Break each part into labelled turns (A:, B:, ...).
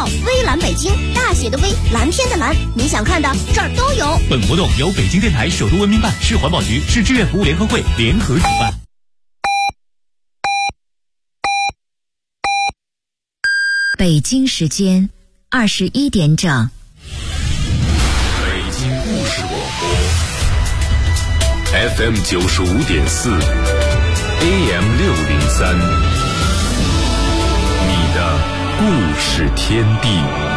A: 号微蓝北京，大写的微，蓝天的蓝，你想看的这儿都有。
B: 本活动由北京电台首都文明办、市环保局、市志愿服务联合会联合主办。
C: 北京时间21点整。
D: 北京故事广播 FM 95.4 AM 603，你的故事天地。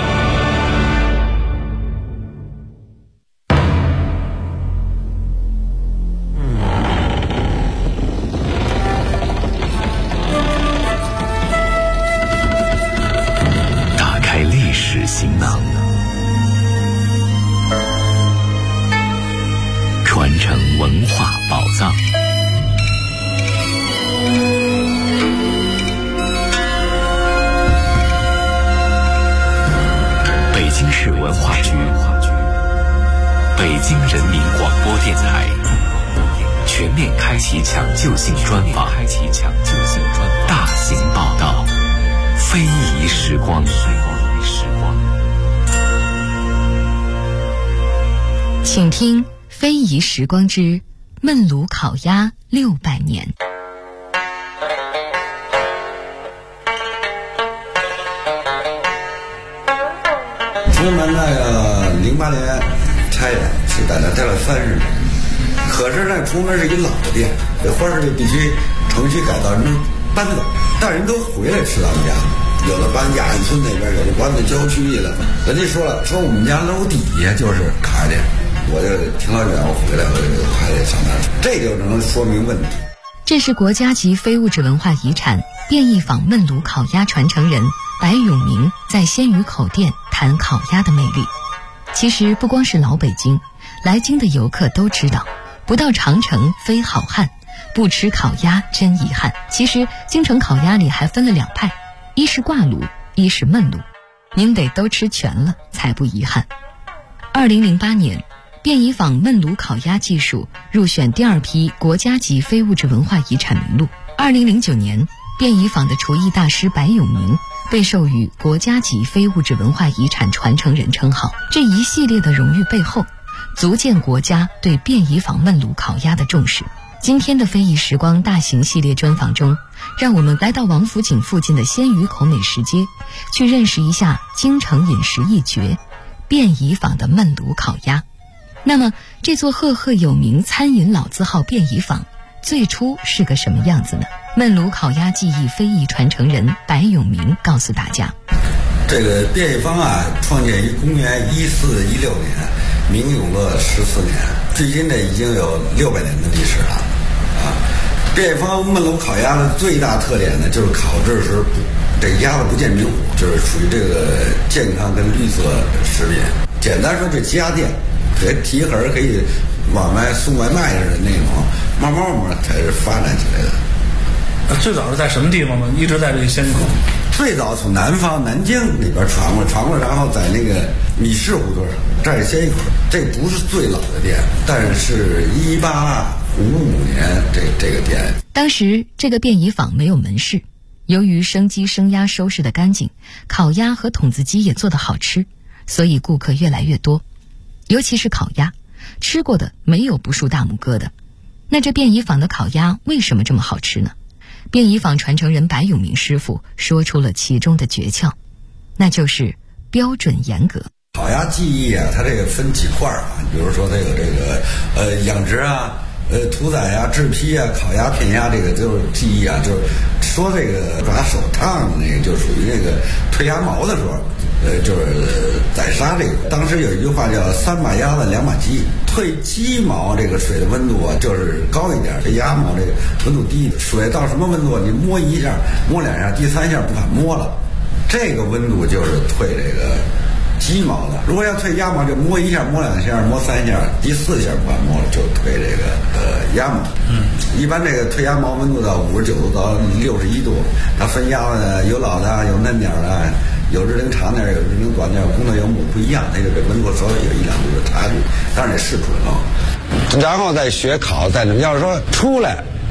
D: 打开历史行囊，传承文化宝藏。北京市文化局、北京人民广播电台全面开启抢救性专访，大型报道，非遗时光。
C: 请听《非遗时光之焖炉烤鸭600年》。
E: 我们那个08年拆的，是在那待了30年。可是呢，出门是一老店，这花市就必须城区改造，人搬走，但人都回来吃咱们家。有的搬亚运村那边，有的搬到郊区去了。人家说了，说我们家楼底下就是烤鸭店，我就挺老远，我回来我就还得上那儿，这就能说明问题。
C: 这是国家级非物质文化遗产便宜坊焖炉烤鸭传承人白永明在鲜鱼口店谈烤鸭的魅力。其实不光是老北京，来京的游客都知道，不到长城非好汉，不吃烤鸭真遗憾。其实京城烤鸭里还分了2派，一是挂炉，一是焖炉，您得都吃全了才不遗憾。2008年便宜坊焖炉烤鸭技术入选第2批国家级非物质文化遗产名录。2009年便宜坊的厨艺大师白永明被授予国家级非物质文化遗产传承人称号。这一系列的荣誉背后，足见国家对便宜坊焖炉烤鸭的重视。今天的非遗时光大型系列专访中，让我们来到王府井附近的鲜鱼口美食街，去认识一下京城饮食一绝便宜坊的焖炉烤鸭。那么这座赫赫有名餐饮老字号便宜坊最初是个什么样子呢？焖炉烤鸭技艺非遗传承人白永明告诉大家，
E: 这个便宜坊啊，创建于公元1416年，明永乐14年，距今这已经有600年的历史了啊。便宜坊焖炉烤鸭的最大特点呢，就是烤制时这个鸭子不见明火，就是属于这个健康跟绿色食品。简单说，这家店可以提盒可以往外送外卖似的那种，慢慢才是发展起来的。
F: 最早是在什么地方呢？一直在这个鲜鱼口。
E: 最早从南方南京那边传过，然后在那个米市胡同上，这儿鲜鱼口。这不是最老的店，但是1855年这个店。
C: 当时这个便宜坊没有门市，由于生鸡生鸭收拾得干净，烤鸭和筒子鸡也做得好吃，所以顾客越来越多。尤其是烤鸭，吃过的没有不竖大拇哥的。那这便宜坊的烤鸭为什么这么好吃呢？便宜坊传承人白永明师傅说出了其中的诀窍，那就是标准严格。
E: 烤鸭技艺啊，它这个分几块啊，比如说它有这个养殖啊、屠宰啊、制坯啊、烤鸭、片鸭，这个就是技艺啊。就是说这个抓手烫的那个，就属于那个退鸭毛的时候，就是宰杀这个。当时有一句话叫3把鸭子2把鸡，退鸡毛这个水的温度啊，就是高一点，这鸭毛这个温度低，水到什么温度你摸1下、摸2下，第3下不敢摸了，这个温度就是退这个鸡毛的。如果要退鸭毛，就摸1下、摸2下、摸3下，第4下不敢摸了，就退这个鸭毛。一般这个退鸭毛温度到59度到61度，它分鸭子有老的有嫩点的，有日龄长点，有日龄短点，公的有母不一样，那个这温度稍微有1-2度的差距，当然得试准了。然后再学烤，再要是说出来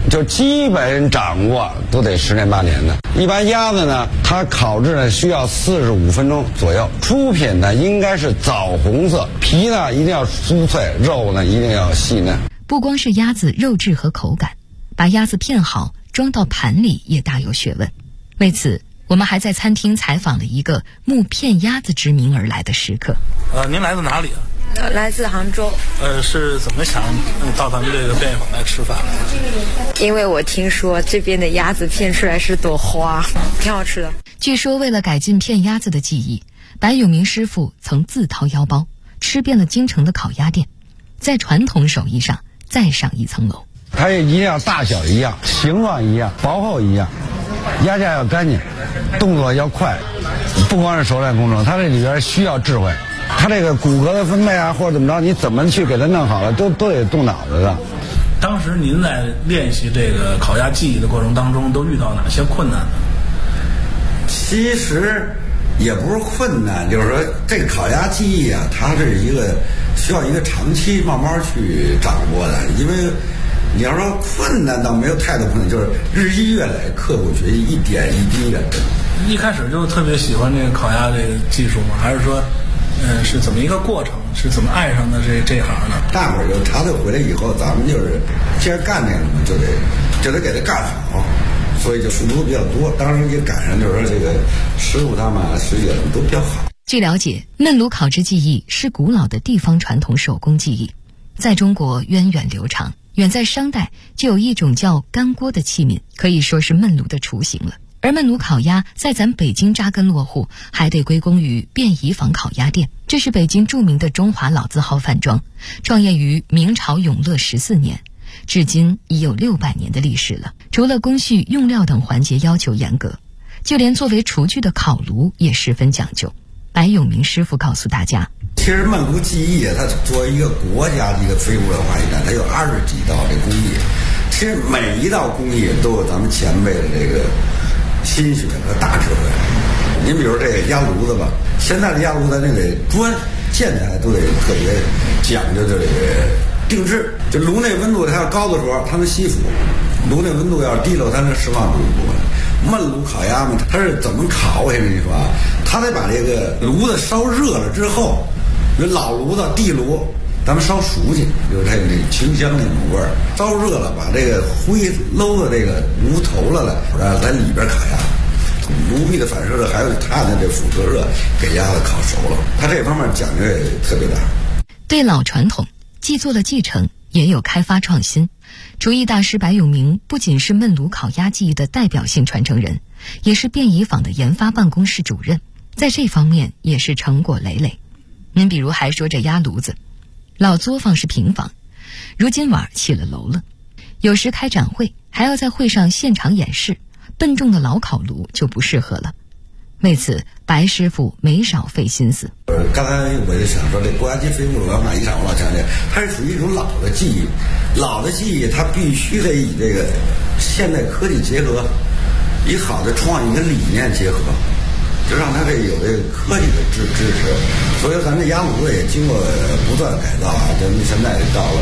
E: 就基本掌握都得10年8年的。一般鸭子呢，它烤制呢需要45分钟左右。出品呢应该是枣红色，皮呢一定要酥脆，肉呢一定要细嫩。
C: 不光是鸭子肉质和口感，把鸭子片好装到盘里也大有学问。为此，我们还在餐厅采访了一个慕片鸭子之名而来的食客。
F: 您来自哪里啊？
G: 来自杭州。
F: 是怎么想到咱们这个便宜坊来吃饭的？
G: 因为我听说这边的鸭子片出来是朵花，挺好吃的。
C: 据说为了改进片鸭子的技艺，白永明师傅曾自掏腰包，吃遍了京城的烤鸭店，在传统手艺上再上一层楼。
E: 它也一定要大小一样，形状一样，薄厚一样，鸭架要干净，动作要快，不光是熟练工程，它这里边需要智慧。它这个骨骼的分配啊，或者怎么着，你怎么去给它弄好了，都得动脑子的。
F: 当时您在练习这个烤鸭技艺的过程当中，都遇到哪些困难呢？
E: 其实也不是困难，就是说这个烤鸭技艺啊，它是一个需要一个长期慢慢去掌握的。因为你要说困难倒没有太多困难，就是日积月累，刻苦学习，一点一滴的。
F: 一开始就特别喜欢这个烤鸭这个技术吗？还是说是怎么一个过程？是怎么爱上的这行呢？
E: 大伙儿就插队回来以后，咱们就是既然干这个嘛，就得给它干好，所以就付出比较多。当时也赶上就是说这个师傅他们师姐都比较好。
C: 据了解，焖炉烤制技艺是古老的地方传统手工技艺，在中国源远流长。远在商代就有一种叫干锅的器皿，可以说是焖炉的雏形了。而焖炉烤鸭在咱北京扎根落户，还得归功于便宜坊烤鸭店。这是北京著名的中华老字号饭庄，创业于明朝永乐14年，至今已有600年的历史了。除了工序、用料等环节要求严格，就连作为厨具的烤炉也十分讲究。白永明师傅告诉大家，
E: 其实焖炉技艺它作为一个国家的一个非物质文化遗产，它有20几道这工艺。其实每一道工艺都有咱们前辈的这个心血和大智慧。您比如这个鸭炉子吧，现在的鸭炉子那个砖建起来都得特别讲究的这个定制，就炉内温度它要高的时候它能吸附，炉内温度要低了它能释放出一部分。焖炉烤鸭嘛，它是怎么烤？我先跟你说啊，它得把这个炉子烧热了之后，有老炉子、地炉，咱们烧熟去，就是它有那清香那种味儿。烧热了，把这个灰搂到这个炉头了，然后在里边烤鸭。炉壁的反射热还有它的这辐射热，给鸭子烤熟了。它这方面讲究也特别大。
C: 对老传统既做了继承，也有开发创新。厨艺大师白永明不仅是焖炉烤鸭技艺的代表性传承人，也是便宜坊的研发办公室主任，在这方面也是成果累累。您比如还说这鸭炉子，老作坊是平房，如今晚起了楼了，有时开展会还要在会上现场演示，笨重的老烤炉就不适合了。为此，白师傅没少费心思。
E: 刚才我就想说，这国家级非物质文化遗产，我老强调，它是属于一种老的技艺。老的技艺，它必须得以这个现代科技结合，以好的创意跟理念结合，就让它这有这个科技的支持。所以咱这鸭炉子也经过不断改造啊，咱们现在到了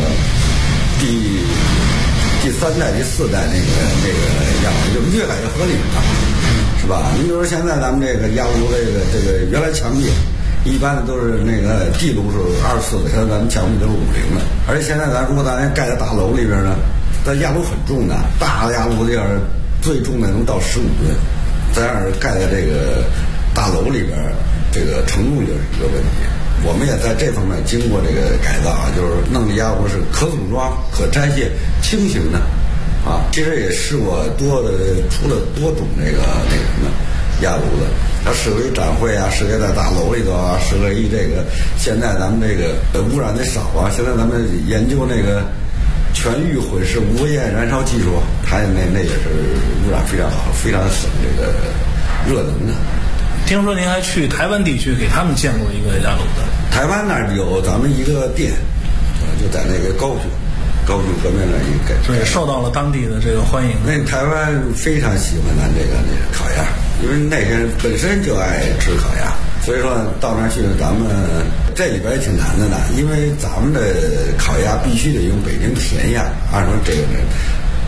E: 第3代、第4代那个样子，就越改越合理了，是吧？你比如说现在咱们这个鸭炉这个原来墙壁一般的都是那个地炉是24的，现在咱们墙壁都是50的。而且现在如果咱盖在大楼里边呢，咱鸭炉很重的，大的鸭炉子要是最重的能到15吨，咱要是盖在这个大楼里边，这个承重就是一个问题。我们也在这方面经过这个改造啊，就是弄的鸭炉是可组装、可拆卸、轻型的啊。其实也试过出了多种那个什么鸭炉子，它适合于展会啊，适合在大楼里头啊，适合于这个现在咱们这个污染的少啊。现在咱们研究那个全域混式无烟燃烧技术，它那也是污染非常好，非常省这个热能的。
F: 听说您还去台湾地区给他们建过一个鸭炉子。
E: 台湾那儿有咱们一个店，就在那个高雄革命那一个，
F: 所以受到了当地的这个欢迎。
E: 那台湾非常喜欢咱这个烤鸭，因为那些人本身就爱吃烤鸭，所以说到那儿去，咱们这里边也挺难的呢，因为咱们的烤鸭必须得用北京甜鸭，按说这个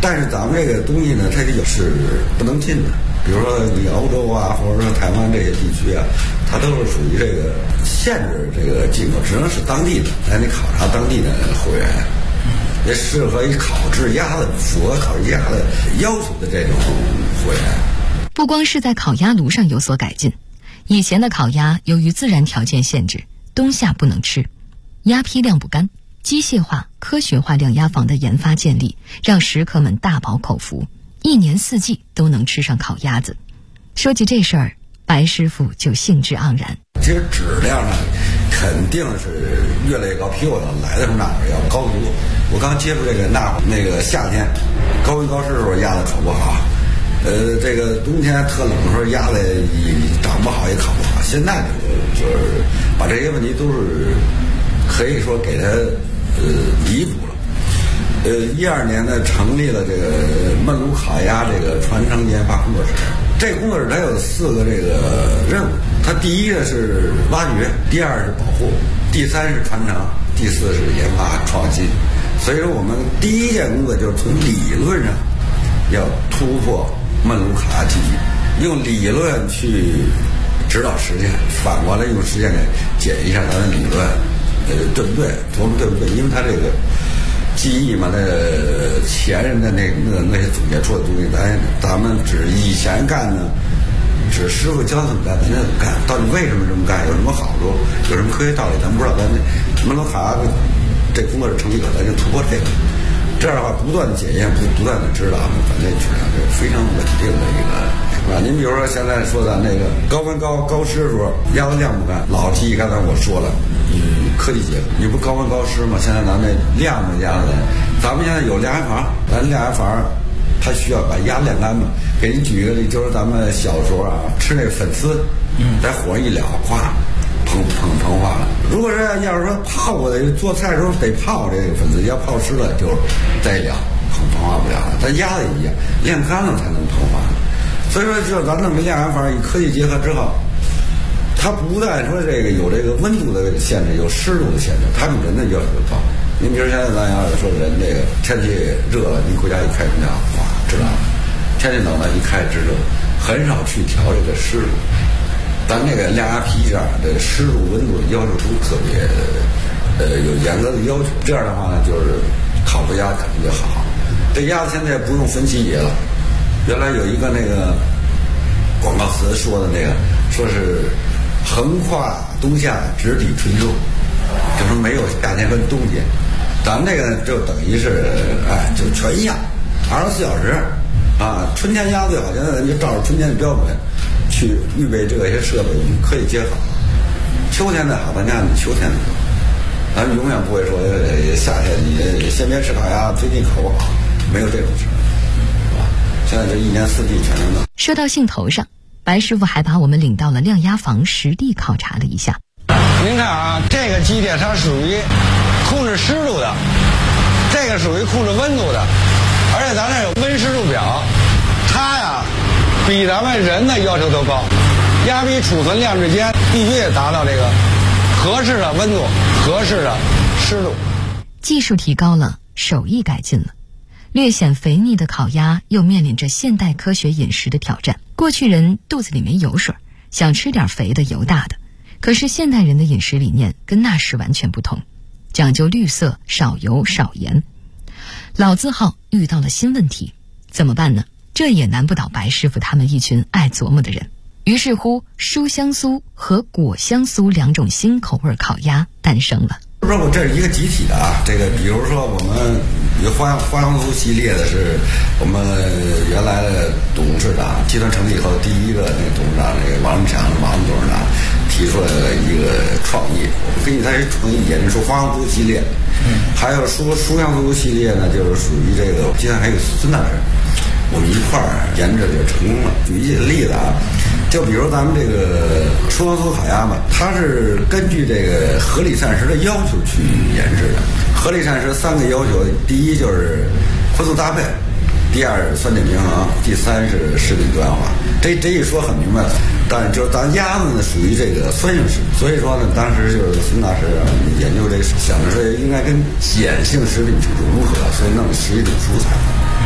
E: 但是咱们这个东西呢，它是不能进的。比如说你欧洲啊，或者说台湾这些地区啊，它都是属于这个限制这个进口，只能是当地的，咱得考察当地的货源，也适合于烤制鸭的、符合烤制鸭的要求的这种货源。
C: 不光是在烤鸭炉上有所改进，以前的烤鸭由于自然条件限制，冬夏不能吃，鸭坯晾不干，机械化、科学化晾鸭房的研发建立，让食客们大饱口福，一年四季都能吃上烤鸭子。说起这事儿，白师傅就兴致盎然。
E: 其实质量上肯定是越来越高，比我来的时候那会儿要高得多。我刚接触这个那个夏天高温高湿的时候鸭子烤不好，这个冬天特冷的时候鸭子长不好也烤不好。现在就是把这些问题都是可以说给它弥补了。12年呢，成立了这个焖炉烤鸭这个传承研发工作室。这个工作室它有4个这个任务，它第一个是挖掘，第二是保护，第三是传承，第4是研发创新。所以说我们第一件工作就是从理论上要突破焖炉烤鸭技艺，用理论去指导实践，反过来用实践给检一下咱的理论对不对，琢磨对不对。因为它这个记忆嘛，那前人的那些总结出的东西，咱们只以前干呢，只师傅教怎么干，咱就怎么干。到底为什么这么干，有什么好处，有什么科学道理，咱不知道。咱焖炉烤鸭这工作是成立了，咱就突破这个。这样的话，不断的检验，不断的指导，反正质量是非常稳定的一个，是吧？您比如说现在说的那个高温高湿的时候，鸭子晾不干，老提议刚才我说了。科技结合，你不高温高湿吗？现在咱们晾着鸭子，咱们现在有晾鸭房，咱晾鸭房，它需要把鸭晾干嘛。给你举一个例，就是咱们小时候啊，吃那个粉丝，在火上一燎，咵，膨化了。如果是要是说泡过的，做菜的时候得泡这个粉丝，要泡湿了就再燎，膨化不了了。咱鸭子一样，晾干了才能膨化。所以说，就咱弄个晾鸭房，与科技结合之后。它不但说这个有这个温度的限制，有湿度的限制，它比人的要求高。您比如现在咱要是说人这个天气热了，您回家一开空调，哗，知道了；天气冷了，一开制热，很少去调这个湿度。咱这个晾鸭皮上这湿度、温度的要求都特别有严格的要求。这样的话呢，就是烤出鸭肯定就好。这鸭子现在不用分级别了，原来有一个那个广告词说的那个，说是。横跨冬夏，直抵春秋，就是没有夏天跟冬天。咱们这个就等于是，就全一样，24小时啊。春天鸭最好，现在咱就照着春天的标准去预备这些设备，可以接好。秋天的好，咱家秋天的好，咱们永远不会说夏天你先别吃烤鸭，最近烤不好，没有这种事，是吧？现在就一年四季全能弄。
C: 说到兴头上。白师傅还把我们领到了晾鸭房实地考察了一下。
H: 您看啊，这个机械它属于控制湿度的，这个属于控制温度的，而且咱这有温湿度表，它呀比咱们人的要求都高。鸭皮储存晾制间必须得达到这个合适的温度、合适的湿度。
C: 技术提高了，手艺改进了。略显肥腻的烤鸭又面临着现代科学饮食的挑战。过去人肚子里没油水，想吃点肥的油大的，可是现代人的饮食理念跟那时完全不同，讲究绿色、少油、少盐。老字号遇到了新问题，怎么办呢？这也难不倒白师傅他们一群爱琢磨的人。于是乎，书香酥和果香酥2种新口味烤鸭诞生了。
E: 不是，这是一个集体的啊。这个比如说我们有花香酥系列的，是我们原来的董事长集团成立以后第一个那个董事长那个王文强王董事长提出来的一个创意。我们根据他这创意研制出花香酥系列，还有书香酥系列呢，就是属于这个集团还有孙大师，我们一块儿研制就成功了。举一例子啊。就比如咱们这个书香酥烤鸭嘛，它是根据这个合理膳食的要求去研制的。合理膳食3个要求，第一就是荤素搭配，第2是酸碱平衡，第3是食品多样化。这一说很明白了。但就是咱鸭子呢属于这个酸性食品，所以说呢，当时就是孙大师研究这个，想着说应该跟碱性食品去融合，所以弄11种蔬菜。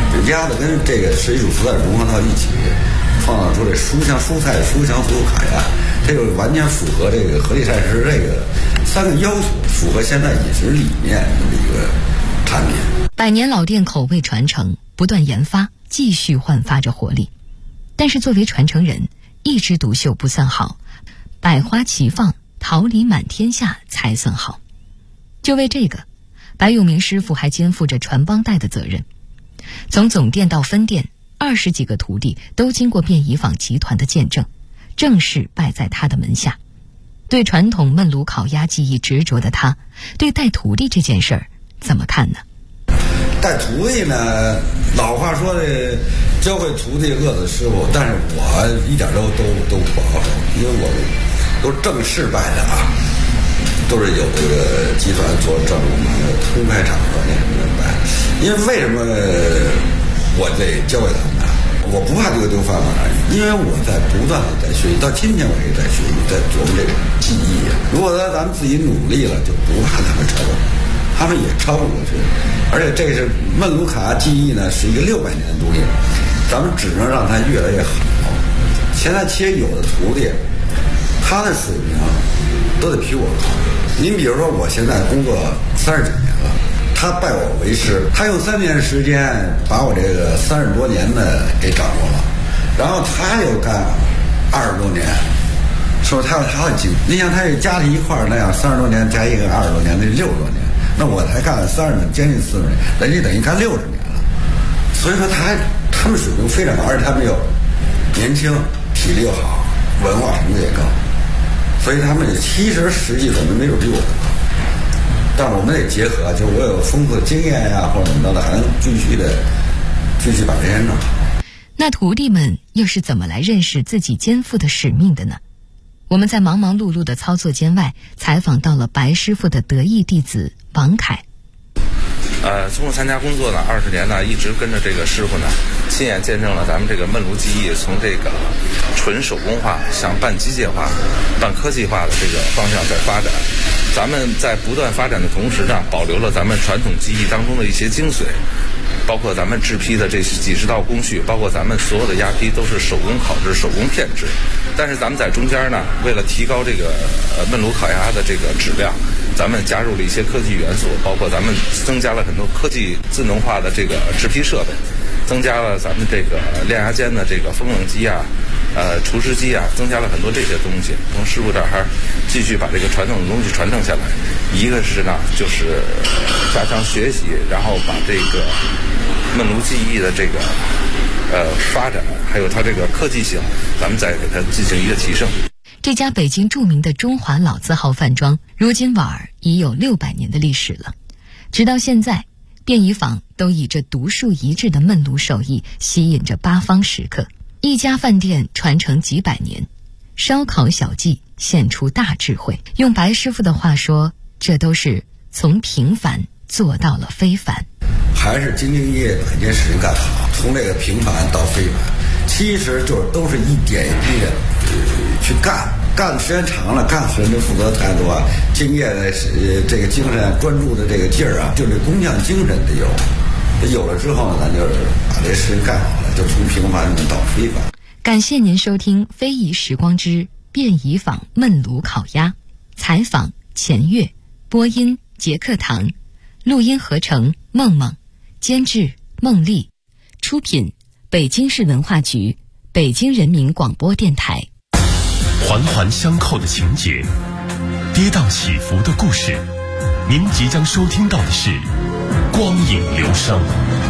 E: 鸭子跟这个水煮蔬菜融合到一起，创造出这书香蔬菜、书香酥烤鸭，这就完全符合这个合力膳食这个3个要求，符合现在饮食理念的一个产品。
C: 100年老店口味传承，不断研发，继续焕发着活力。但是作为传承人，一枝独秀不算好，百花齐放，桃李满天下才算好。就为这个，白永明师傅还肩负着传帮带的责任。从总店到分店，20几个徒弟都经过便宜坊集团的见证，正式拜在他的门下。对传统焖炉烤鸭技艺执着的他，对带徒弟这件事儿怎么看呢？
E: 带徒弟呢，老话说的教会徒弟饿死师傅，但是我一点都不好，因为我都是正式拜的啊，都是有这个集团做正路嘛，公开场合那什么的拜。因为为什么我得教给他们呢？我不怕这个丢饭碗，因为我在不断的在学习，到今天我也在学习，在琢磨这个技艺啊。如果咱们自己努力了，就不怕他们超过，他们也超不过去。而且这是焖炉烤鸭技艺呢，是一个600年的东西，咱们只能让它越来越好。现在其实有的徒弟，他的水平都得比我高。您比如说，我现在工作30几年了，他拜我为师，他用3年时间把我这个30多年的给掌握了，然后他又干20多年，说他很精。你想，他也加在一块儿那样，30多年加一个20多年，那60多年。那我才干了30年，将近40年，人家等于干60年了。所以说他们水平非常高，而且他们又年轻，体力又好，文化程度也高，所以他们其实实际水平没准比我高。但我们得结合，就是我有丰富的经验呀，或者怎么着的，还能继续把这些弄好。
C: 那徒弟们又是怎么来认识自己肩负的使命的呢？我们在忙忙碌碌的操作间外，采访到了白师傅的得意弟子王凯。
I: 从我参加工作呢20年呢，一直跟着这个师傅呢，亲眼见证了咱们这个焖炉技艺从这个纯手工化向半机械化、半科技化的这个方向在发展。咱们在不断发展的同时呢，保留了咱们传统技艺当中的一些精髓。包括咱们制坯的这几十道工序，包括咱们所有的鸭坯都是手工烤制、手工片制。但是咱们在中间呢，为了提高这个焖炉烤鸭的这个质量，咱们加入了一些科技元素，包括咱们增加了很多科技智能化的这个制坯设备，增加了咱们这个炼鸭间的这个风冷机啊、除湿机啊，增加了很多这些东西。从师傅这儿还继续把这个传统的东西传承下来。一个是呢，就是加强学习，然后把这个焖炉技艺的这个发展，还有它这个科技性，咱们再给它进行一个提升。
C: 这家北京著名的中华老字号饭庄，如今晚儿已有600年的历史了。直到现在，便宜坊都以这独树一帜的焖炉手艺吸引着8方食客。一家饭店传承几百年，烧烤小技现出大智慧。用白师傅的话说，这都是从平凡做到了非凡。
E: 还是兢兢业业把一件事情干好，从这个平凡到非凡，其实就是都是一点一滴的去干，干的时间长了，干的人负责态度啊，敬业的这个精神，专注的这个劲儿啊，就这工匠精神得有了之后呢，咱就是把这事情干好了，就从平凡到非凡。
C: 感谢您收听《非遗时光之便宜坊焖炉烤鸭》，采访钱月，播音杰克堂，录音合成梦梦，监制孟丽，出品北京市文化局、北京人民广播电台。
B: 环环相扣的情节，跌宕起伏的故事，您即将收听到的是光影流声。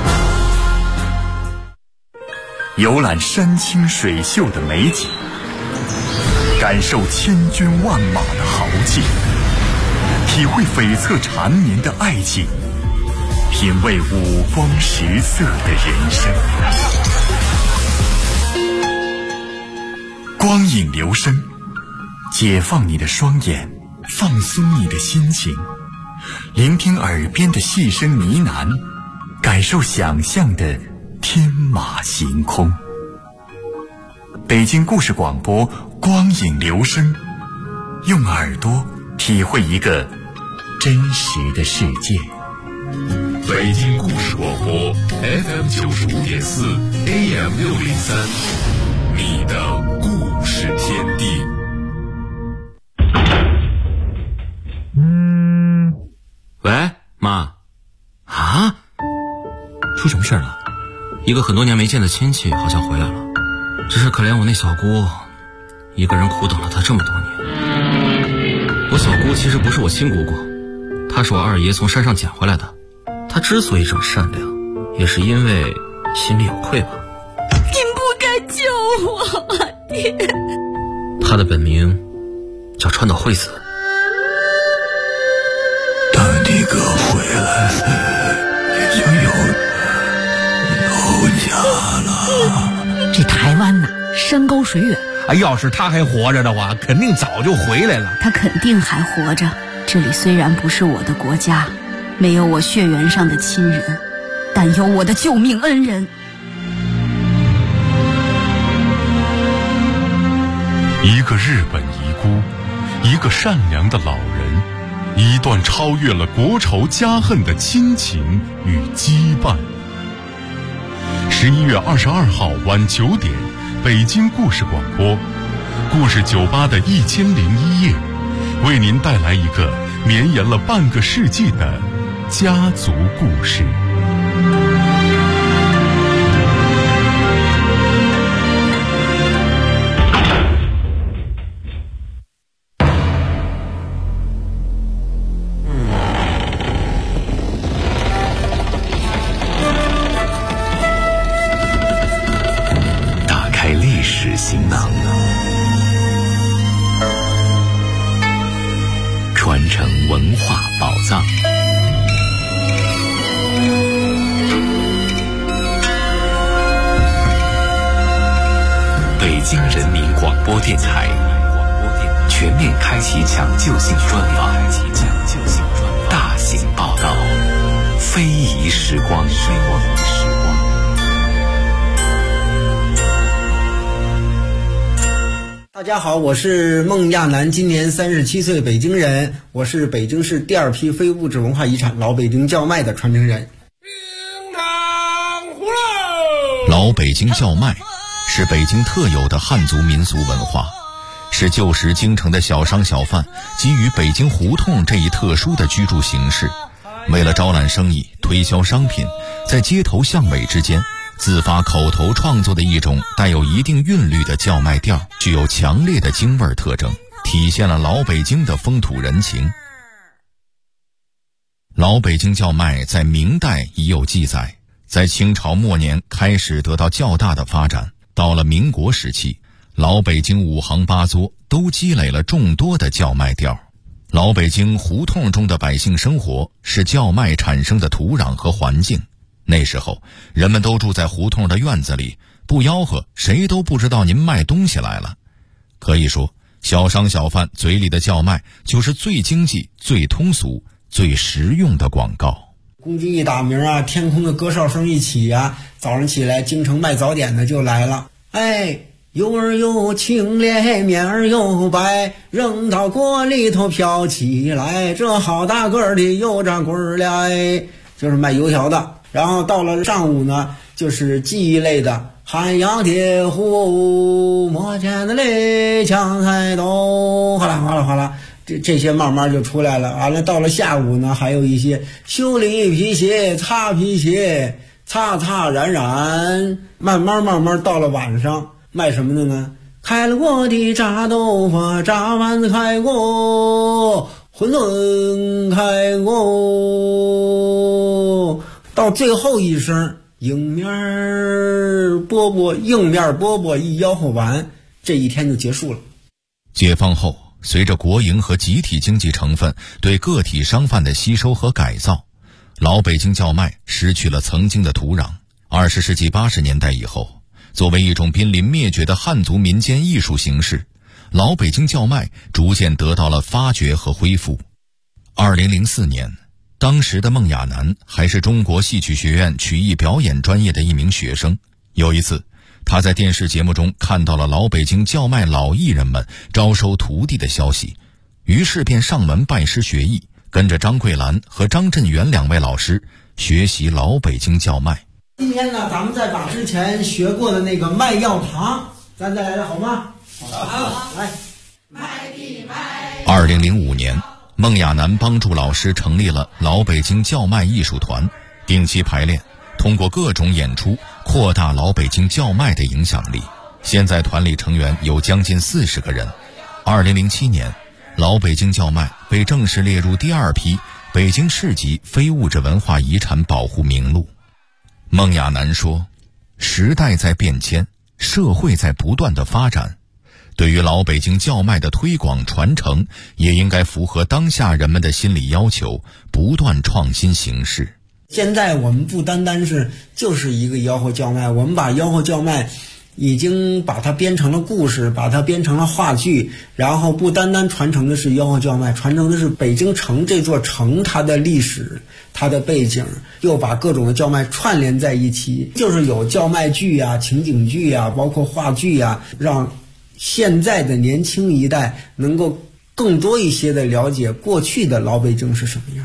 J: 游览山清水秀的美景，感受千军万马的豪气，体会悱恻缠绵的爱情，品味五光十色的人生。光影流声，解放你的双眼，放松你的心情，聆听耳边的细声呢喃，感受想象的天马行空。北京故事广播光影流声，用耳朵体会一个真实的世界。
B: 北京故事广播 FM 95.4 AM 603，你的故事天地。
K: 喂，妈。啊？出什么事了？一个很多年没见的亲戚好像回来了，只是可怜我那小姑，一个人苦等了她这么多年。我小姑其实不是我亲姑姑，她是我二爷从山上捡回来的。她之所以这么善良，也是因为心里有愧吧。
L: 您不该救我，爹。
K: 她的本名叫川岛惠子。
J: 当你哥回来，已经有家了。
M: 这台湾呐，山高水远。
N: 要是他还活着的话，肯定早就回来了。
M: 他肯定还活着。这里虽然不是我的国家，没有我血缘上的亲人，但有我的救命恩人。
B: 一个日本遗孤，一个善良的老人，一段超越了国仇家恨的亲情与羁绊。11月22号晚9点，北京故事广播，故事酒吧的1001夜，为您带来一个绵延了半个世纪的家族故事。
D: 行囊，传承文化宝藏。北京人民广播电台全面开启抢救性专访，大型报道，非遗时光。
O: 大家好，我是孟亚楠，今年37岁，北京人。我是北京市第2批非物质文化遗产老北京叫卖的传承人。
P: 老北京叫卖是北京特有的汉族民俗文化，是旧时京城的小商小贩基于北京胡同这一特殊的居住形式，为了招揽生意、推销商品，在街头巷尾之间自发口头创作的一种带有一定韵律的叫卖调，具有强烈的京味儿特征，体现了老北京的风土人情。老北京叫卖在明代已有记载，在清朝末年开始得到较大的发展，到了民国时期，老北京5行8作都积累了众多的叫卖调。老北京胡同中的百姓生活是叫卖产生的土壤和环境。那时候人们都住在胡同的院子里，不吆喝谁都不知道您卖东西来了。可以说小商小贩嘴里的叫卖就是最经济、最通俗、最实用的广告。
O: 公鸡一打鸣啊，天空的歌哨声一起啊，早上起来京城卖早点的就来了。油儿又清咧，面儿又白，扔到锅里头飘起来，这好大个儿的油炸棍儿嘞，就是卖油条的。然后到了上午呢，就是技艺类的，汉阳铁壶、磨尖的嘞、抢菜刀，哗啦哗啦哗啦，这些慢慢就出来了。完了到了下午呢，还有一些修理皮鞋、擦皮鞋、擦擦染染，慢慢到了晚上卖什么的呢？开了锅的炸豆腐、炸丸子开锅、馄饨开锅，到最后一声硬面饽饽一吆喝完，这一天就结束了。
P: 解放后，随着国营和集体经济成分对个体商贩的吸收和改造，老北京叫卖失去了曾经的土壤。20世纪80年代以后，作为一种濒临灭绝的汉族民间艺术形式，老北京叫卖逐渐得到了发掘和恢复。2004年，当时的孟亚楠还是中国戏曲学院曲艺表演专业的一名学生。有一次，他在电视节目中看到了老北京叫卖老艺人们招收徒弟的消息，于是便上门拜师学艺，跟着张桂兰和张振元2位老师学习老北京叫卖。
O: 今天呢，咱们再把之前学过的那个卖药堂，咱再来了好吗？好，来。
P: 2005年，孟亚楠帮助老师成立了老北京叫卖艺术团，定期排练，通过各种演出扩大老北京叫卖的影响力。现在团里成员有将近40个人。2007年，老北京叫卖被正式列入第2批北京市级非物质文化遗产保护名录。孟亚楠说，时代在变迁，社会在不断的发展，对于老北京叫卖的推广传承，也应该符合当下人们的心理要求，不断创新形式。
O: 现在我们不单单是就是一个吆喝叫卖，我们把吆喝叫卖已经把它编成了故事，把它编成了话剧，然后不单单传承的是吆喝叫卖，传承的是北京城这座城它的历史，它的背景，又把各种的叫卖串联在一起，就是有叫卖剧啊、情景剧啊，包括话剧啊，让现在的年轻一代能够更多一些的了解过去的老北京是什么样。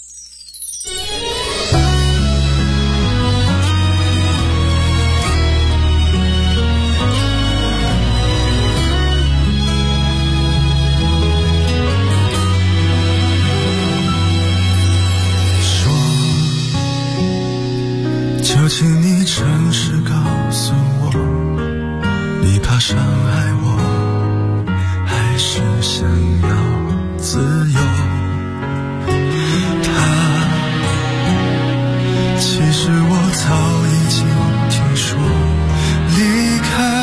Q: 请你诚实告诉我，你怕伤害我，还是想要自由？其实我早已经听说，离开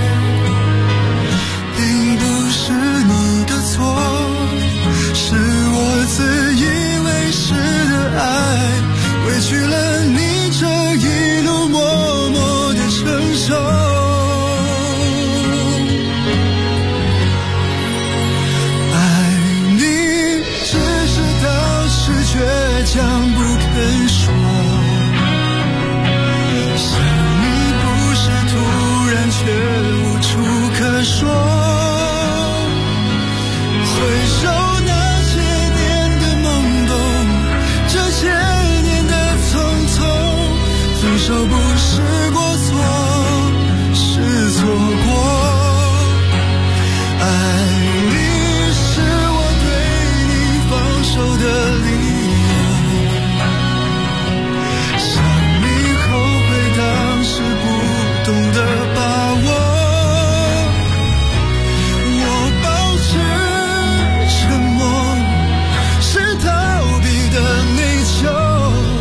Q: 并不是你的错，是我自以为是的爱，委屈了你这一路默默的承受，爱你只是当时倔强不肯说，想你不是突然却无处可说，回首那些年的懵懂，这些年的匆匆，分手不是过错，是错过。爱你是我对你放手的理由，想你后悔当时不懂得把握，我保持沉默，是逃避的内疚。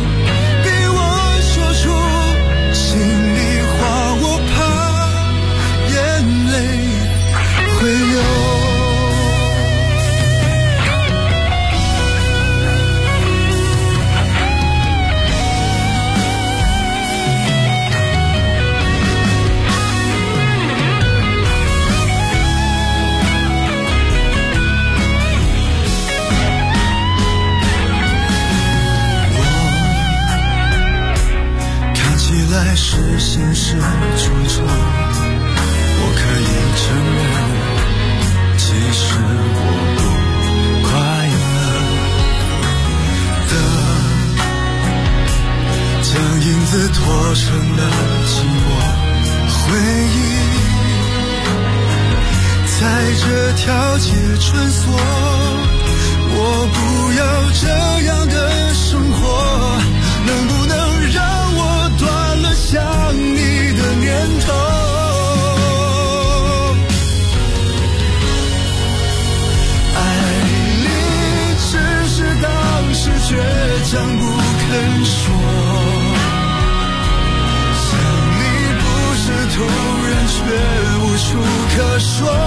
Q: 是现实种种，我可以承认，其实我不快乐的，将影子拖成了寂寞回忆，在这条街穿梭，我不要这样的生活，能不能让我断了想你的念头？爱你只是当时倔强不肯说，想你不是突然却无处可说。